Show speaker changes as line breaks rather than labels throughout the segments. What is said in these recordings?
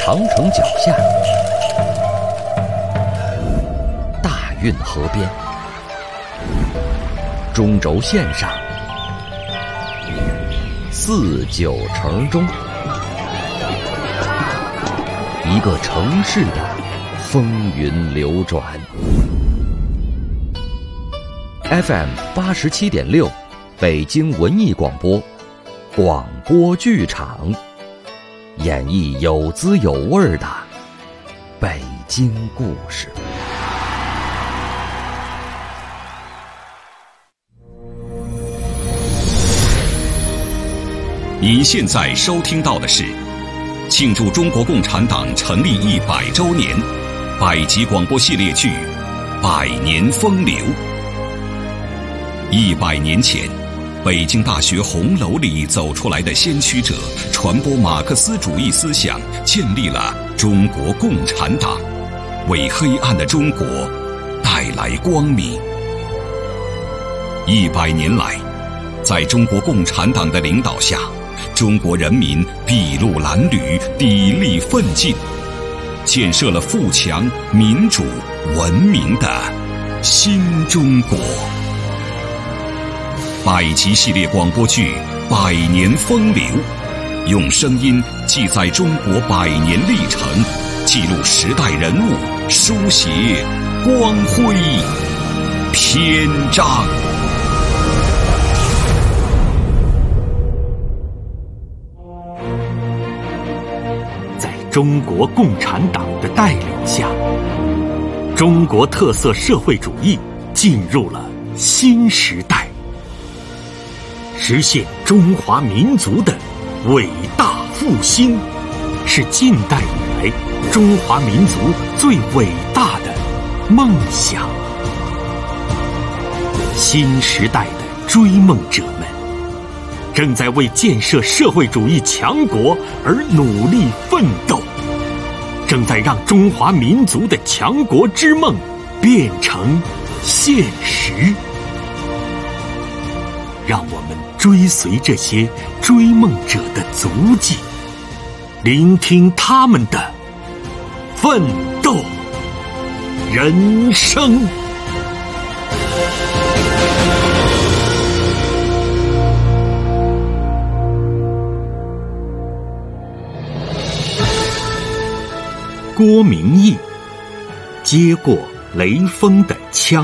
长城脚下，大运河边，中轴线上，四九城中，一个城市的风云流转。FM 87.6，北京文艺广播，广播剧场，演绎有滋有味的北京故事。
您现在收听到的是庆祝中国共产党成立100周年百集广播系列剧《百年风流》。100年前，北京大学红楼里走出来的先驱者，传播马克思主义思想，建立了中国共产党，为黑暗的中国带来光明。100年来，在中国共产党的领导下，中国人民筚路蓝缕，砥砺奋进，建设了富强、民主、文明的新中国。百集系列广播剧《百年风流》，用声音记载中国100年历程，记录时代人物，书写光辉篇章。
在中国共产党的带领下，中国特色社会主义进入了新时代，实现中华民族的伟大复兴，是近代以来中华民族最伟大的梦想。新时代的追梦者们正在为建设社会主义强国而努力奋斗，正在让中华民族的强国之梦变成现实。让我们追随这些追梦者的足迹，聆听他们的奋斗人生。郭明义接过雷锋的枪，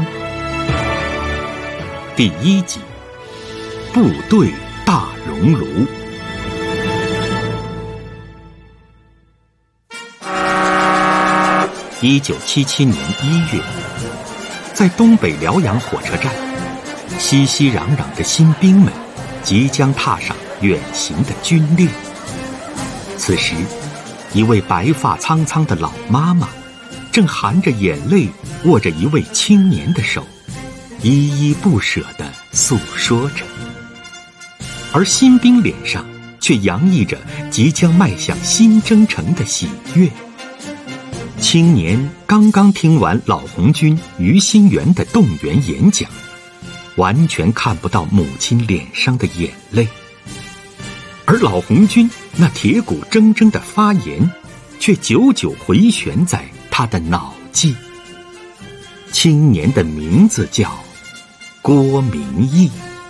第1集，部队大熔炉。1977年1月，在东北辽阳火车站，熙熙攘攘的新兵们即将踏上远行的军列。此时，一位白发苍苍的老妈妈正含着眼泪握着一位青年的手，依依不舍地诉说着，而新兵脸上却洋溢着即将迈向新征程的喜悦。青年刚刚听完老红军于心园的动员演讲，完全看不到母亲脸上的眼泪，而老红军那铁骨铮铮的发言却久久回旋在他的脑际。青年的名字叫郭明义。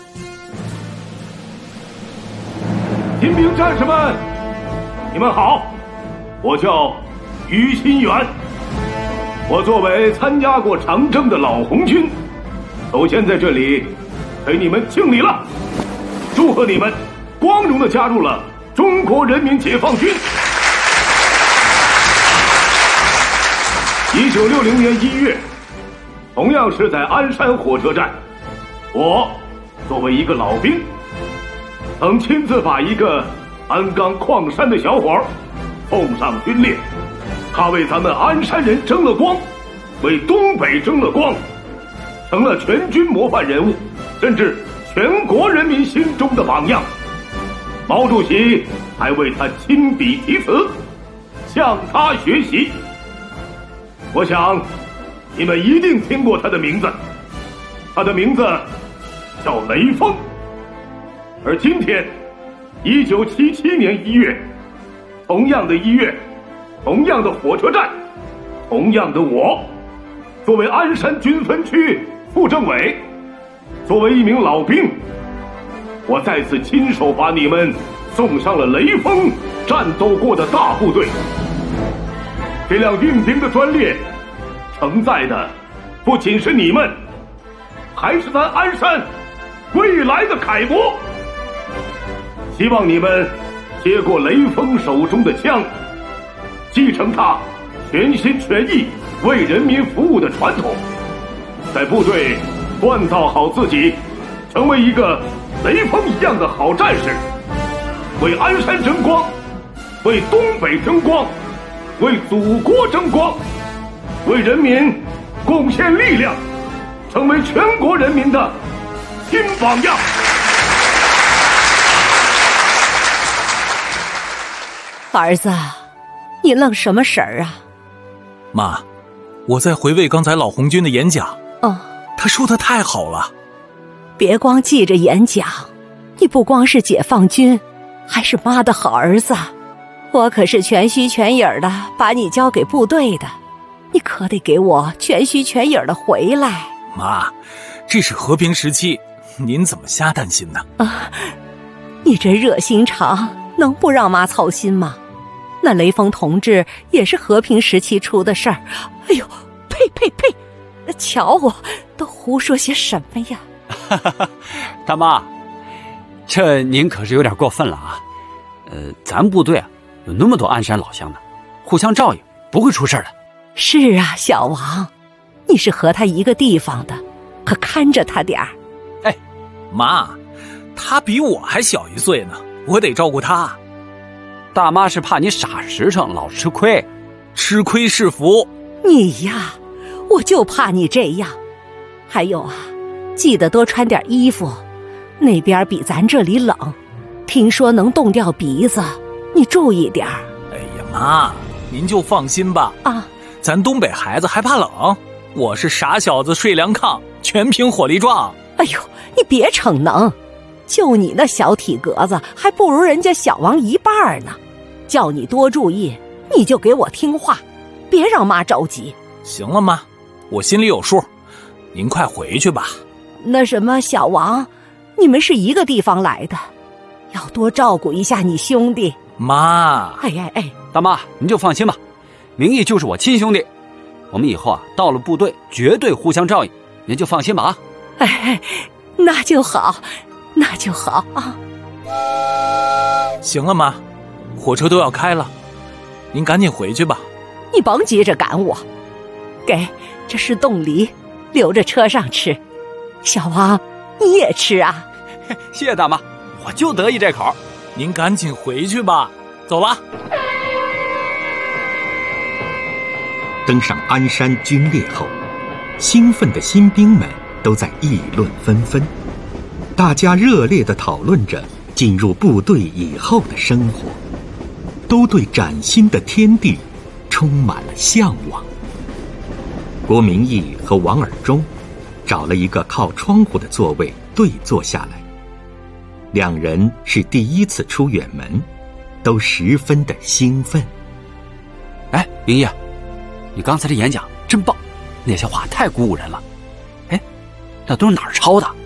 新兵战士们，你们好，我叫于心园。我作为参加过长征的老红军，首先在这里给你们敬礼了，祝贺你们光荣地加入了中国人民解放军。1960年1月，同样是在鞍山火车站，我作为一个老兵，曾亲自把一个鞍钢矿山的小伙送上军列。他为咱们鞍山人争了光，为东北争了光，成了全军模范人物，甚至全国人民心中的榜样。毛主席还为他亲笔题词，向他学习。我想你们一定听过他的名字，他的名字叫雷锋。而今天1977年1月，同样的1月， 同样的火车站，同样的我，作为鞍山军分区副政委，作为一名老兵，我再次亲手把你们送上了雷锋战斗过的大部队。这辆运兵的专列承载的不仅是你们，还是咱鞍山未来的楷模。希望你们接过雷锋手中的枪，继承他全心全意为人民服务的传统，在部队锻造好自己，成为一个雷锋一样的好战士，为鞍山争光，为东北争光，为祖国争光，为人民贡献力量，成为全国人民的新榜样。
儿子，你愣什么神儿啊？
妈，我在回味刚才老红军的演讲。他说的太好了。
别光记着演讲，你不光是解放军，还是妈的好儿子。我可是全虚全影的把你交给部队的，你可得给我全虚全影的回来。
妈，这是和平时期，您怎么瞎担心呢？
你这热心肠能不让妈操心吗？那雷锋同志也是和平时期出的事儿。哎呦，呸！瞧我都胡说些什么呀？
大妈，这您可是有点过分了啊！咱部队啊有那么多鞍山老乡呢，互相照应，不会出事的。
是啊，小王，你是和他一个地方的，可看着他点儿。
哎，妈，他比我还小1岁呢，我得照顾他。
大妈是怕你傻实诚，老吃亏。
吃亏是福。
你呀，我就怕你这样。还有啊，记得多穿点衣服，那边比咱这里冷，听说能冻掉鼻子，你注意点儿。
哎呀，妈，您就放心吧。咱东北孩子还怕冷？我是傻小子睡凉炕，全凭火力壮。
哎呦，你别逞能，就你那小体格子，还不如人家小王一半呢。叫你多注意，你就给我听话，别让妈着急。
行了，妈，我心里有数，您快回去吧。
那什么，小王，你们是一个地方来的，要多照顾一下你兄弟。
妈，
大妈您就放心吧，明义就是我亲兄弟，我们以后啊到了部队绝对互相照应，您就放心吧啊。
那就好啊。
行了，妈，火车都要开了，您赶紧回去吧。
你甭急着赶我，这是冻梨，留着车上吃。小王，你也吃啊？
谢谢大妈，我就得意这口。
您赶紧回去吧，走了。
登上鞍山军列后，兴奋的新兵们都在议论纷纷，大家热烈地讨论着进入部队以后的生活，都对崭新的天地充满了向往。郭明义和王尔忠找了一个靠窗户的座位对坐下来，两人是第一次出远门，都十分的兴奋。
明义，你刚才这演讲真棒，那些话太鼓舞人了。那都是哪儿抄的？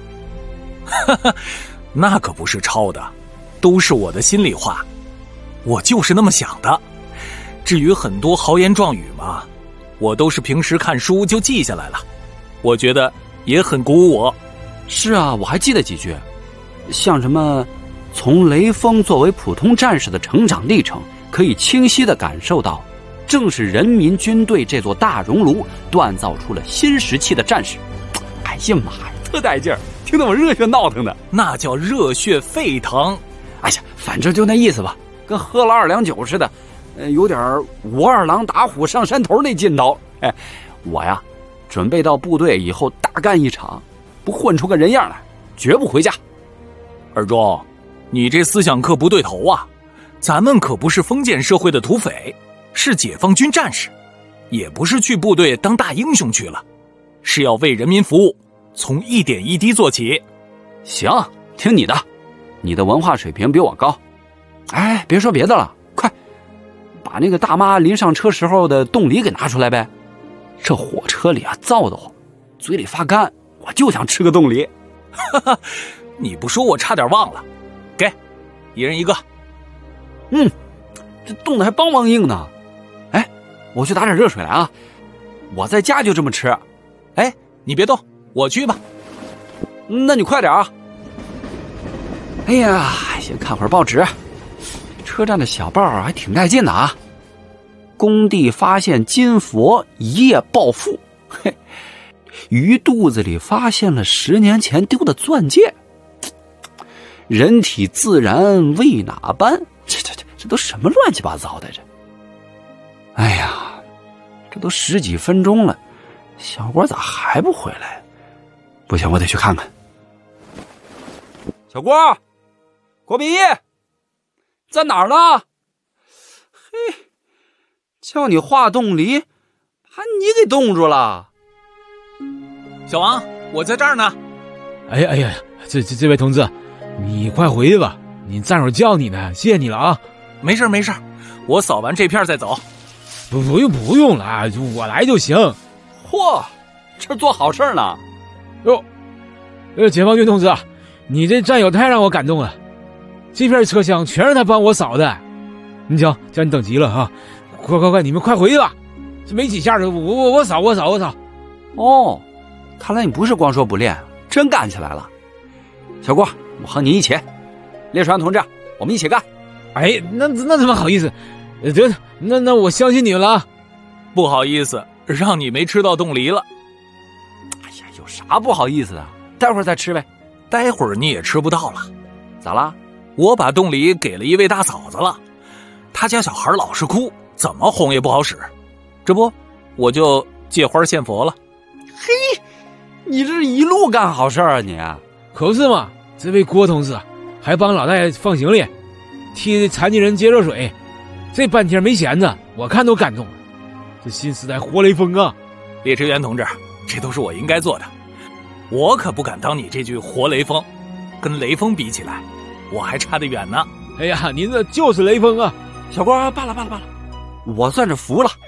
那可不是抄的，都是我的心里话，我就是那么想的。至于很多豪言壮语嘛，我都是平时看书就记下来了，我觉得也很鼓舞我。
是啊，我还记得几句，像什么从雷锋作为普通战士的成长历程，可以清晰地感受到，正是人民军队这座大熔炉锻造出了新时期的战士。哎呀妈呀，特带劲儿，听得我热血闹腾的。
那叫热血沸腾。
哎呀，反正就那意思吧，跟喝了2两酒似的，有点武二郎打虎上山头那劲头。我呀，准备到部队以后大干一场，不混出个人样来，绝不回家。
二忠，你这思想可不对头啊！咱们可不是封建社会的土匪，是解放军战士，也不是去部队当大英雄去了，是要为人民服务，从一点一滴做起。
行，听你的，你的文化水平比我高。别说别的了，快把那个大妈临上车时候的冻梨给拿出来呗。这火车里啊燥得慌，嘴里发干，我就想吃个冻梨。
哈哈，你不说我差点忘了，给，一人一个。
这冻得还梆梆硬呢。哎，我去打点热水来啊，我在家就这么吃。
哎，你别动，我去吧。
那你快点啊。哎呀，先看会儿报纸。车站的小报还挺带劲的啊。工地发现金佛一夜暴富，嘿，鱼肚子里发现了10年前丢的钻戒，人体自然为哪般？这都什么乱七八糟的这？哎呀，这都10几分钟了，小郭咋还不回来？不行，我得去看看。小郭，郭明义在哪儿呢？嘿，叫你画冻梨，把你给冻住了。
小王，我在这儿呢。
哎呀，这位同志，你快回去吧，你战友叫你呢，谢谢你了啊。
没事，我扫完这片再走。
不用了，我来就行。
嚯，这做好事呢。
哟，解放军同志啊，你这战友太让我感动了，这片车厢全是他帮我扫的。你瞧，叫你等急了啊！快，你们快回去吧，这没几下子，我扫。
哦，看来你不是光说不练，真干起来了。小郭，我和你一起，列传同志，我们一起干。
哎，那怎么好意思？得，那我相信你们了啊。
不好意思，让你没吃到冻梨了。
哎呀，有啥不好意思的？待会儿再吃呗。
待会儿你也吃不到了。
咋啦？
我把冻梨给了一位大嫂子了，她家小孩老是哭，怎么哄也不好使。这不，我就借花献佛了。
嘿，你这是一路干好事啊你！
可是嘛，这位郭同志还帮老大爷放行李，替残疾人接热水，这半天没闲着，我看都感动了。这新时代活雷锋啊！
列车员同志，这都是我应该做的，我可不敢当你这句活雷锋，跟雷锋比起来，我还差得远呢。
哎呀，您这就是雷锋啊！
小郭，罢了，我算是服了。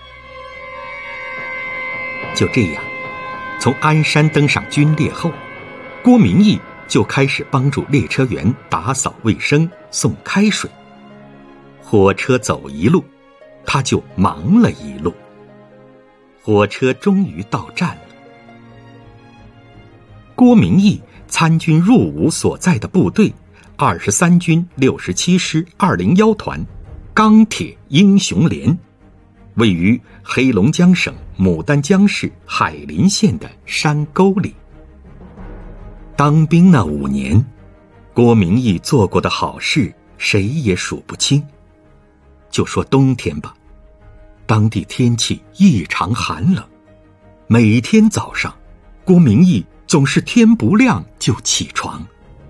就这样，从鞍山登上军列后，郭明义就开始帮助列车员打扫卫生、送开水。火车走一路，他就忙了一路。火车终于到站了。郭明义参军入伍所在的部队23军67师201团钢铁英雄连，位于黑龙江省牡丹江市海林县的山沟里。当兵那5年，郭明义做过的好事谁也数不清。就说冬天吧，当地天气异常寒冷，每天早上郭明义总是天不亮就起床。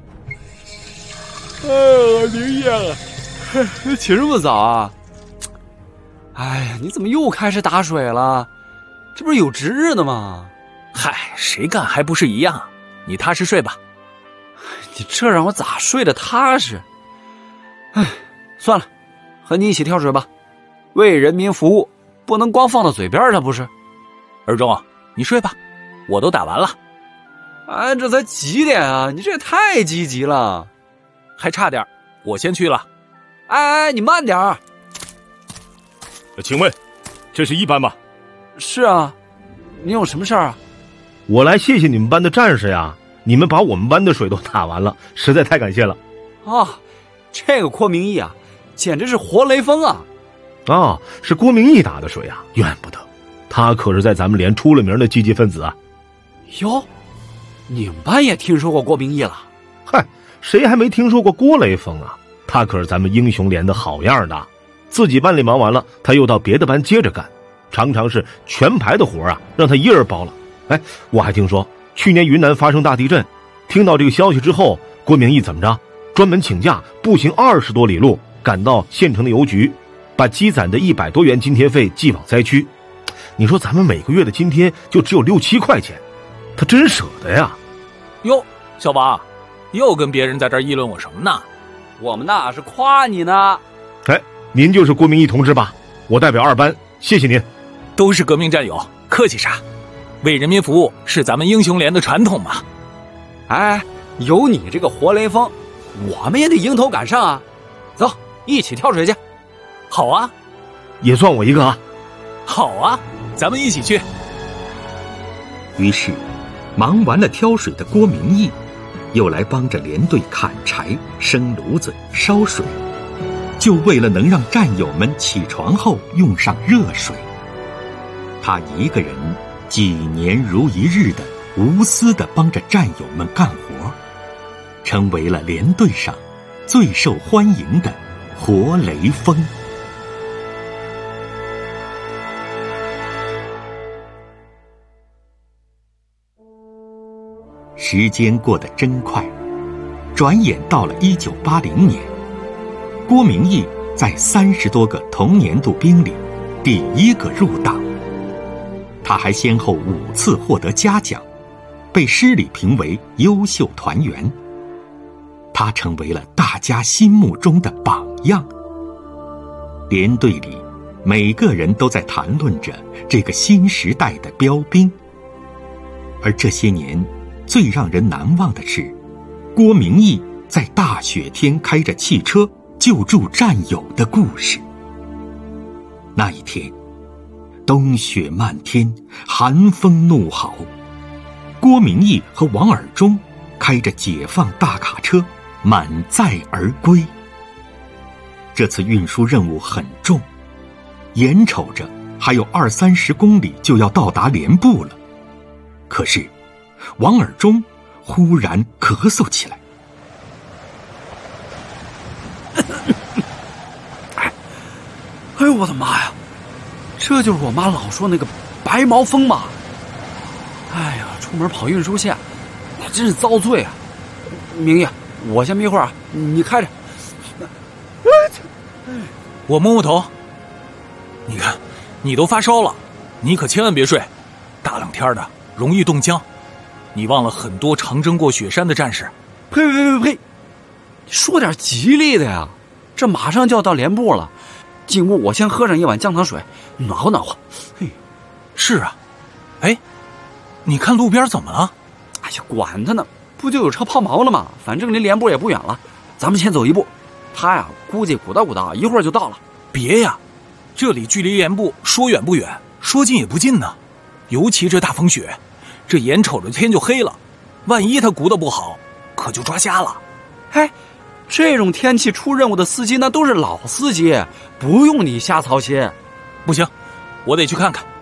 明义啊，起这么早啊？哎呀，你怎么又开始打水了？这不是有值日的吗？
嗨，谁干还不是一样？你踏实睡吧。
你这让我咋睡得踏实？哎，算了，和你一起跳水吧。为人民服务，不能光放到嘴边上，不是？
二中，你睡吧，我都打完了。
哎，这才几点啊？你这也太积极了。
还差点，我先去了。
哎，你慢点儿。
请问，这是一班吗？
是啊，你有什么事儿啊？
我来谢谢你们班的战士呀，你们把我们班的水都打完了，实在太感谢了。
啊，这个郭明义啊，简直是活雷锋啊！
啊，是郭明义打的水啊，怨不得，他可是在咱们连出了名的积极分子啊。
哟，你们班也听说过郭明义了？
嗨，谁还没听说过郭雷锋啊？他可是咱们英雄连的好样的，自己班里忙完了，他又到别的班接着干，常常是全排的活啊，让他一人包了。哎，我还听说去年云南发生大地震，听到这个消息之后，郭明义怎么着，专门请假步行20多里路赶到县城的邮局，把积攒的100多元津贴费寄往灾区。你说咱们每个月的津贴就只有6、7块钱，他真舍得呀。
哟，小王又跟别人在这议论我什么呢？
我们那是夸你呢。
哎，您就是郭明义同志吧？ 我代表2班谢谢您。
都是革命战友，客气啥？为人民服务是咱们英雄连的传统嘛。
哎，有你这个活雷锋，我们也得迎头赶上啊！走，一起跳水去。
好啊，
也算我一个啊。
好啊，咱们一起去。
于是，忙完了挑水的郭明义，又来帮着连队砍柴、生炉子、烧水，就为了能让战友们起床后用上热水。他一个人几年如一日的无私地帮着战友们干活，成为了连队上最受欢迎的活雷锋。时间过得真快，转眼到了1980年，郭明义在30多个同年度兵里第1个入党。他还先后5次获得嘉奖，被师里评为优秀团员。他成为了大家心目中的榜样。连队里每个人都在谈论着这个新时代的标兵。而这些年最让人难忘的是，郭明义在大雪天开着汽车救助战友的故事。那一天，冬雪漫天，寒风怒号，郭明义和王尔忠开着解放大卡车满载而归。这次运输任务很重，眼瞅着还有20-30公里就要到达连部了。可是王尔忠忽然咳嗽起来。
哎呦我的妈呀，这就是我妈老说那个白毛风嘛。哎呀，出门跑运输线，我真是遭罪啊。明义，我先眯会儿啊，你开着。
我摸摸头。你看，你都发烧了，你可千万别睡，大冷天的容易冻僵。你忘了很多长征过雪山的战士。
呸！说点吉利的呀，这马上就要到连部了。进屋我先喝上一碗姜糖水，暖和暖和。嘿，
是啊。哎，你看路边怎么了？
哎呀，管他呢，不就有车抛锚了吗？反正离连部也不远了，咱们先走一步。他呀，估计鼓捣一会儿就到了。
别呀，这里距离连部说远不远，说近也不近呢。尤其这大风雪，这眼瞅着天就黑了，万一他鼓捣不好，可就抓瞎了。
哎，这种天气出任务的司机那都是老司机，不用你瞎操心。
不行，我得去看看。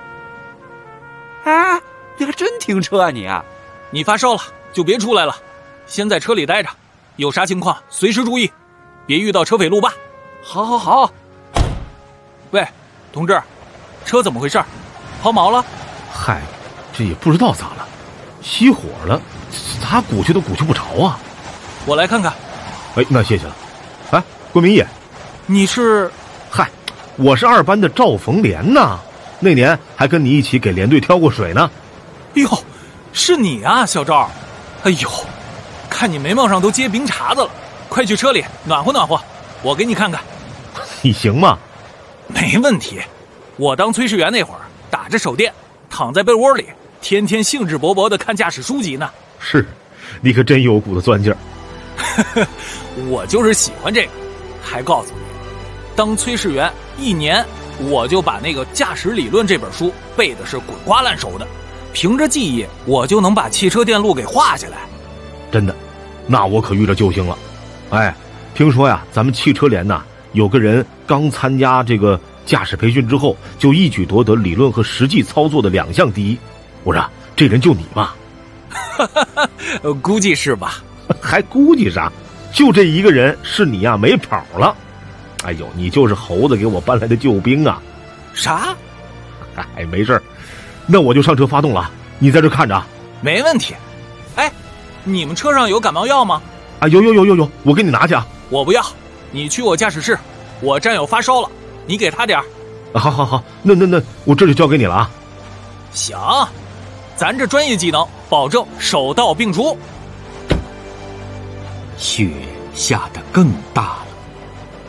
啊，你还真停车啊你？
你发烧了就别出来了，先在车里待着，有啥情况随时注意，别遇到车匪路霸。
好。
喂，同志，车怎么回事？抛锚了？
嗨，这也不知道咋了，熄火了，咋鼓去都鼓去不着啊。
我来看看。
哎，那谢谢了。哎，郭明义，
你是？
嗨，我是2班的赵逢莲呐，那年还跟你一起给连队挑过水呢。
哟，是你啊，小赵。哎呦，看你眉毛上都结冰碴子了，快去车里暖和暖和，我给你看看。
你行吗？
没问题，我当炊事员那会儿打着手电，躺在被窝里，天天兴致勃勃地看驾驶书籍呢。
是，你可真有股子钻劲儿。
我就是喜欢这个，还告诉你，当炊事员1年，我就把那个驾驶理论这本书背的是滚瓜烂熟的，凭着记忆，我就能把汽车电路给画下来。
真的，那我可遇着救星了。哎，听说呀，咱们汽车连呐，有个人刚参加这个驾驶培训之后，就一举夺得理论和实际操作的2项第一。我说这人就你吧？
估计是吧？
还估计啥？就这一个人是你呀，没跑了。哎呦，你就是猴子给我搬来的救兵啊！
啥？
哎，没事，那我就上车发动了，你在这看着啊。
没问题。哎，你们车上有感冒药吗？
啊，有，我给你拿去啊。
我不要，你去我驾驶室，我战友发烧了，你给他点儿。
好，那我这就交给你了啊。
行，咱这专业技能保证手到病除。
雪下得更大了，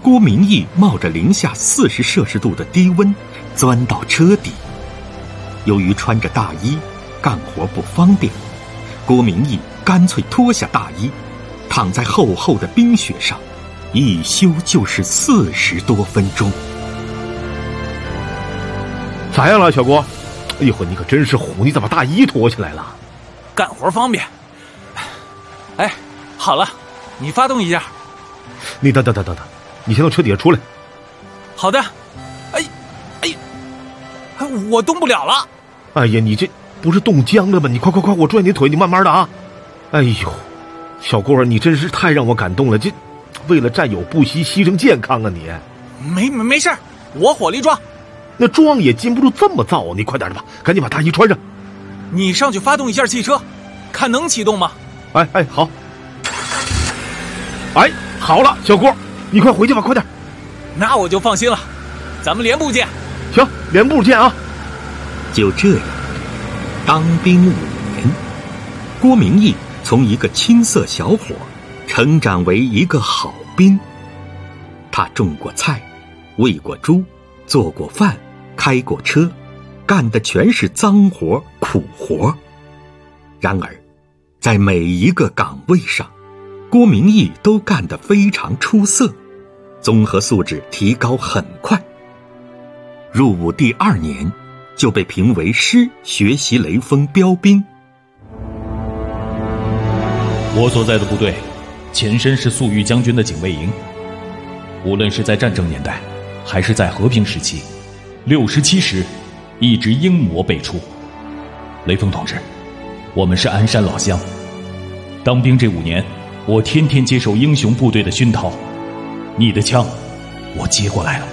郭明义冒着零下40摄氏度的低温钻到车底。由于穿着大衣干活不方便，郭明义干脆脱下大衣，躺在厚厚的冰雪上，一休就是40多分钟。
咋样了，小郭？哎呦，你可真是虎！你怎么大衣脱下来了？
干活方便。哎，好了，你发动一下。
你等，你先从车底下出来。
好的。哎，我动不了了。
哎呀，你这不是冻僵了吗？你快，我拽你腿，你慢慢的啊。哎呦，小郭，你真是太让我感动了，这为了战友不惜牺牲健康啊你！
没事，我火力壮。
那壮也禁不住这么造，你快点的吧，赶紧把大衣穿上。
你上去发动一下汽车，看能启动吗？
哎，好。哎，好了，小郭，你快回去吧，快点。
那我就放心了，咱们连部见。
行，连部见啊。
就这样，当兵5年，郭明义从一个青涩小伙成长为一个好兵。他种过菜，喂过猪，做过饭，开过车，干的全是脏活苦活。然而在每一个岗位上，郭明义都干得非常出色，综合素质提高很快。入伍第2年就被评为师学习雷锋标兵。
我所在的部队前身是粟裕将军的警卫营，无论是在战争年代还是在和平时期，67师一直英模辈出。雷锋同志，我们是鞍山老乡，当兵这5年，我天天接受英雄部队的熏陶，你的枪我接过来了。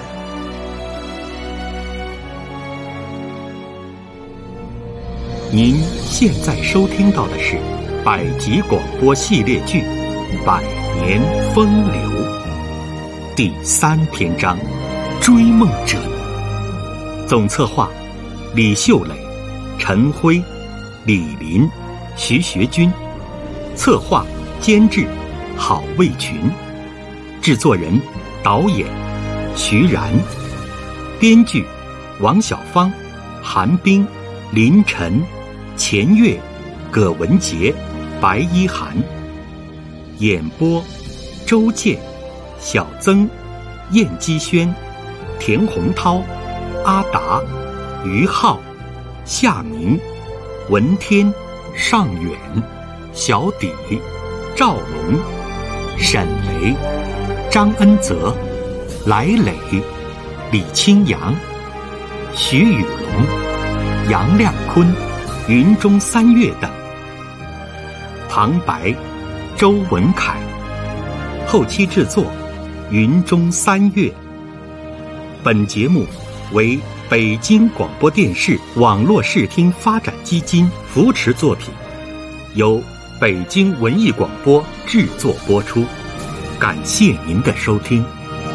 您现在收听到的是百集广播系列剧《百年风流》第3篇章《追梦者》，总策划李秀磊、陈辉、李林、徐学军，策划监制郝卫群，制作人导演徐然，编剧王小芳、韩冰、林晨、钱月、葛文杰、白一涵，演播周健、小曾、燕基轩、田洪涛、阿达、于浩、夏明、文天、尚远、小底、赵龙、沈雷、张恩泽、来磊、李清扬、徐宇龙、杨亮坤、云中三月等。旁白周文凯，后期制作云中三月。本节目为北京广播电视网络视听发展基金扶持作品，由北京文艺广播制作播出。感谢您的收听。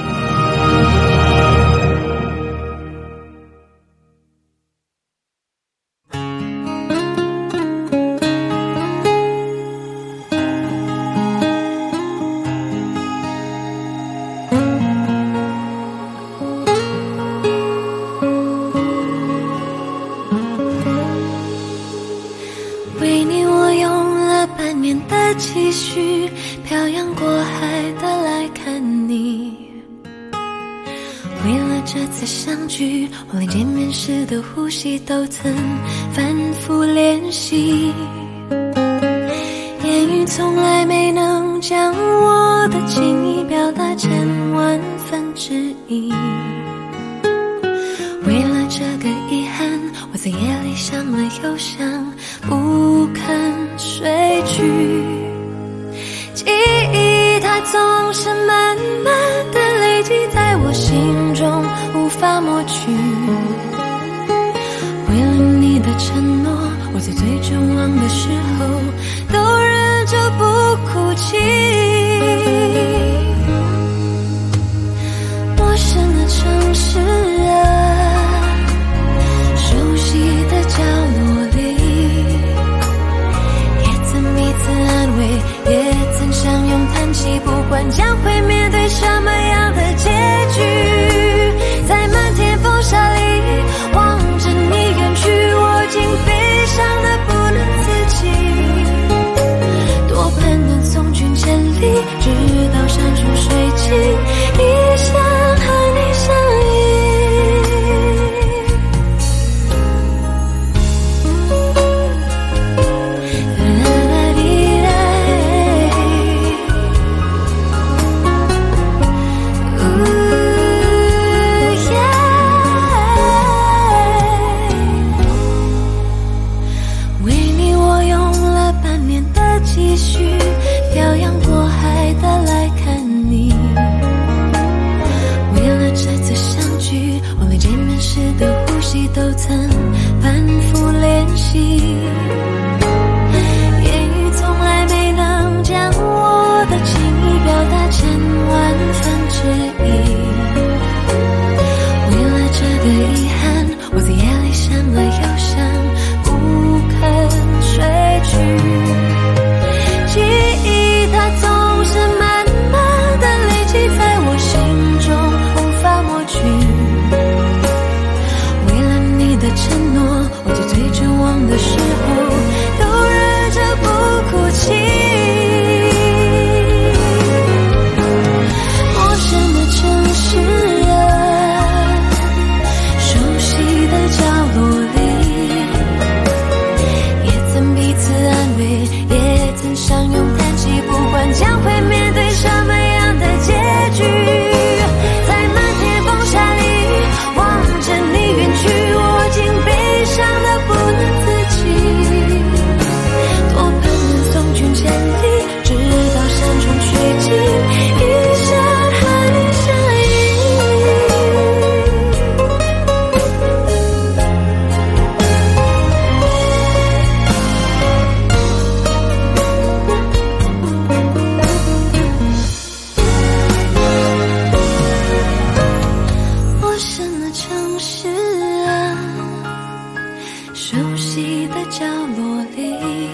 为你我用了半年的积蓄，漂洋过海的来看你。为了这次相聚，我连见面时的呼吸都曾反复练习，言语从来没能将我的情意表达成1/1000。为了这个遗憾，我在夜里想了又想，不肯睡去。记忆它总是慢慢的累积在我心中，无法抹去。为了你的承诺，我在最绝望的时候都忍着不哭泣。陌生的城市啊，熟悉的角落里，也曾彼此安慰，也曾相拥叹息，不管将会面对什么样的结时的呼吸都曾反复练习，言语从来没能将我的情意表达千万分之一。为了这个遗憾，我在夜里想了又想，不肯睡去。记忆它总是慢慢的累积在我心中，无法抹去。为了你的承诺，我在最绝望的时候都忍着不哭泣。陌生的城市啊，熟悉的角落里，也曾彼此安慰，也曾相拥叹息，不管将会面对什么样的结局。在漫天风沙里望着你远去，我竟悲伤得不能自己。多盼能送君千里，直到山穷水尽，一生和你相陌生的城市啊，熟悉的角落里，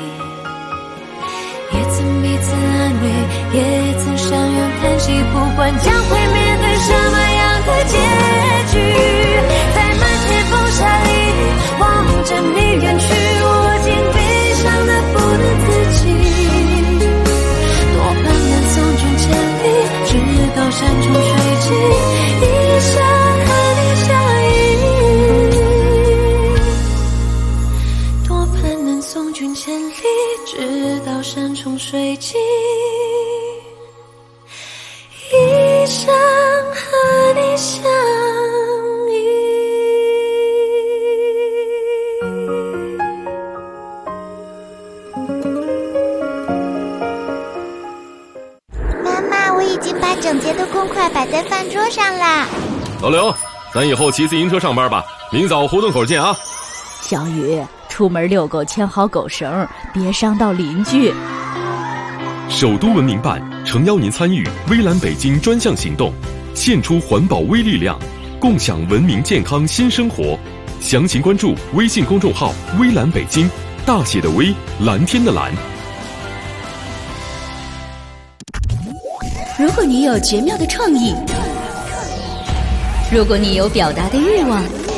也曾彼此安慰，也曾相拥叹息，不管将会面对什么样的结局。在漫天风沙里望着你远去，我竟悲伤得不能自己。多盼能送君千里，直到山穷水尽，一生和你相依。多盼能送君千里，直到山穷水尽，一生和你相依。
妈妈，我已经把整洁的公筷摆在饭桌上啦。
老刘，咱以后骑自行车上班吧，明早胡同口见啊。
小雨，出门遛狗牵好狗绳，别伤到邻居。
首都文明办诚邀您参与微蓝北京专项行动，献出环保微力量，共享文明健康新生活。详情关注微信公众号微蓝北京，大写的微，蓝天的蓝。
如果你有绝妙的创意，如果你有表达的欲望，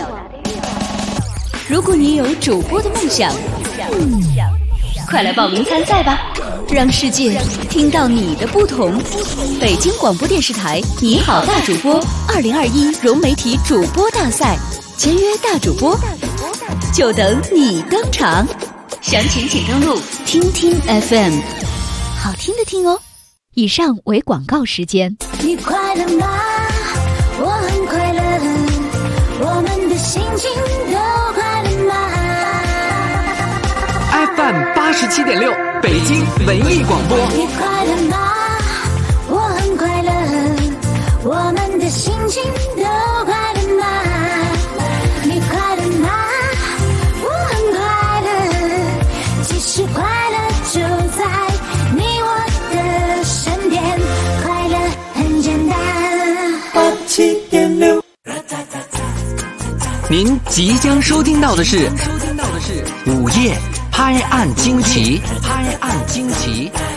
如果你有主播的梦想，快来报名参赛吧，让世界听到你的不同。北京广播电视台你好大主播2021融媒体主播大赛，签约大主播，就等你登场。详情请登录听听 FM， 好听的听哦。以上为广告时间。
你快乐吗？我很快乐，我们的心情都快乐吗？
FM 87.6北京文艺广播。
你快乐吗？我很快乐，我们的心情都快乐吗？你快乐吗？我很快乐，其实快乐就在你我的身边，快乐很简单。87.6。
您即将收听到的是午夜拍案惊奇，拍案惊奇。